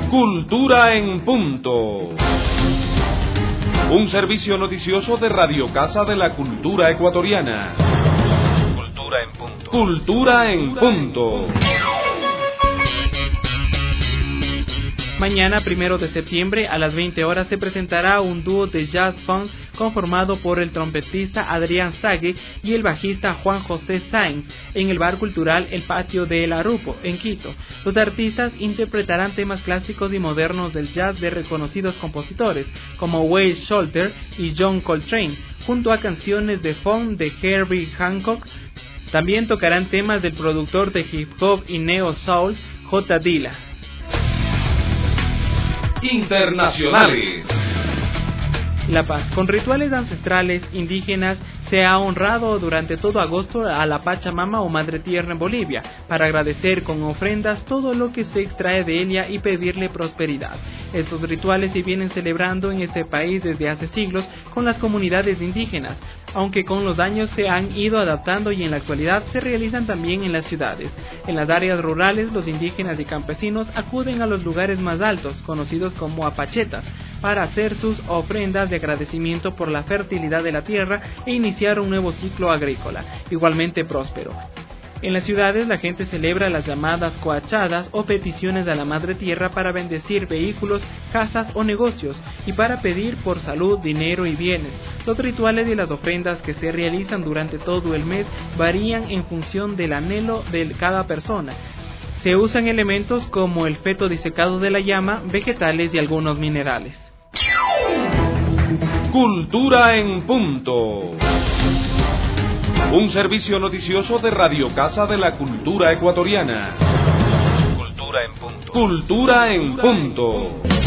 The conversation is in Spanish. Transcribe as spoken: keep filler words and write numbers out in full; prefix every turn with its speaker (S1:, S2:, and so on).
S1: Cultura en punto. Un servicio noticioso de Radio Casa de la Cultura Ecuatoriana.
S2: Cultura en punto.
S1: Cultura en punto.
S3: Mañana, primero de septiembre, a las veinte horas, se presentará un dúo de jazz funk conformado por el trompetista Adrián Sague y el bajista Juan José Sáenz en el bar cultural El Patio de El Arupo, en Quito. Los artistas interpretarán temas clásicos y modernos del jazz de reconocidos compositores como Wade Shorter y John Coltrane, junto a canciones de funk de Herbie Hancock. También tocarán temas del productor de hip hop y neo soul J. Dilla.
S1: Internacionales.
S3: La Paz. Con rituales ancestrales indígenas se ha honrado durante todo agosto a la Pachamama o Madre Tierra en Bolivia, para agradecer con ofrendas todo lo que se extrae de ella y pedirle prosperidad. Estos rituales se vienen celebrando en este país desde hace siglos con las comunidades indígenas, aunque con los años se han ido adaptando y en la actualidad se realizan también en las ciudades. En las áreas rurales, los indígenas y campesinos acuden a los lugares más altos, conocidos como apachetas, para hacer sus ofrendas de agradecimiento por la fertilidad de la tierra e iniciar un nuevo ciclo agrícola, igualmente próspero. En las ciudades la gente celebra las llamadas coachadas o peticiones a la Madre Tierra para bendecir vehículos, casas o negocios y para pedir por salud, dinero y bienes. Los rituales y las ofrendas que se realizan durante todo el mes varían en función del anhelo de cada persona. Se usan elementos como el feto disecado de la llama, vegetales y algunos minerales.
S1: Cultura en punto. Un servicio noticioso de Radio Casa de la Cultura Ecuatoriana.
S2: Cultura en punto.
S1: Cultura en punto.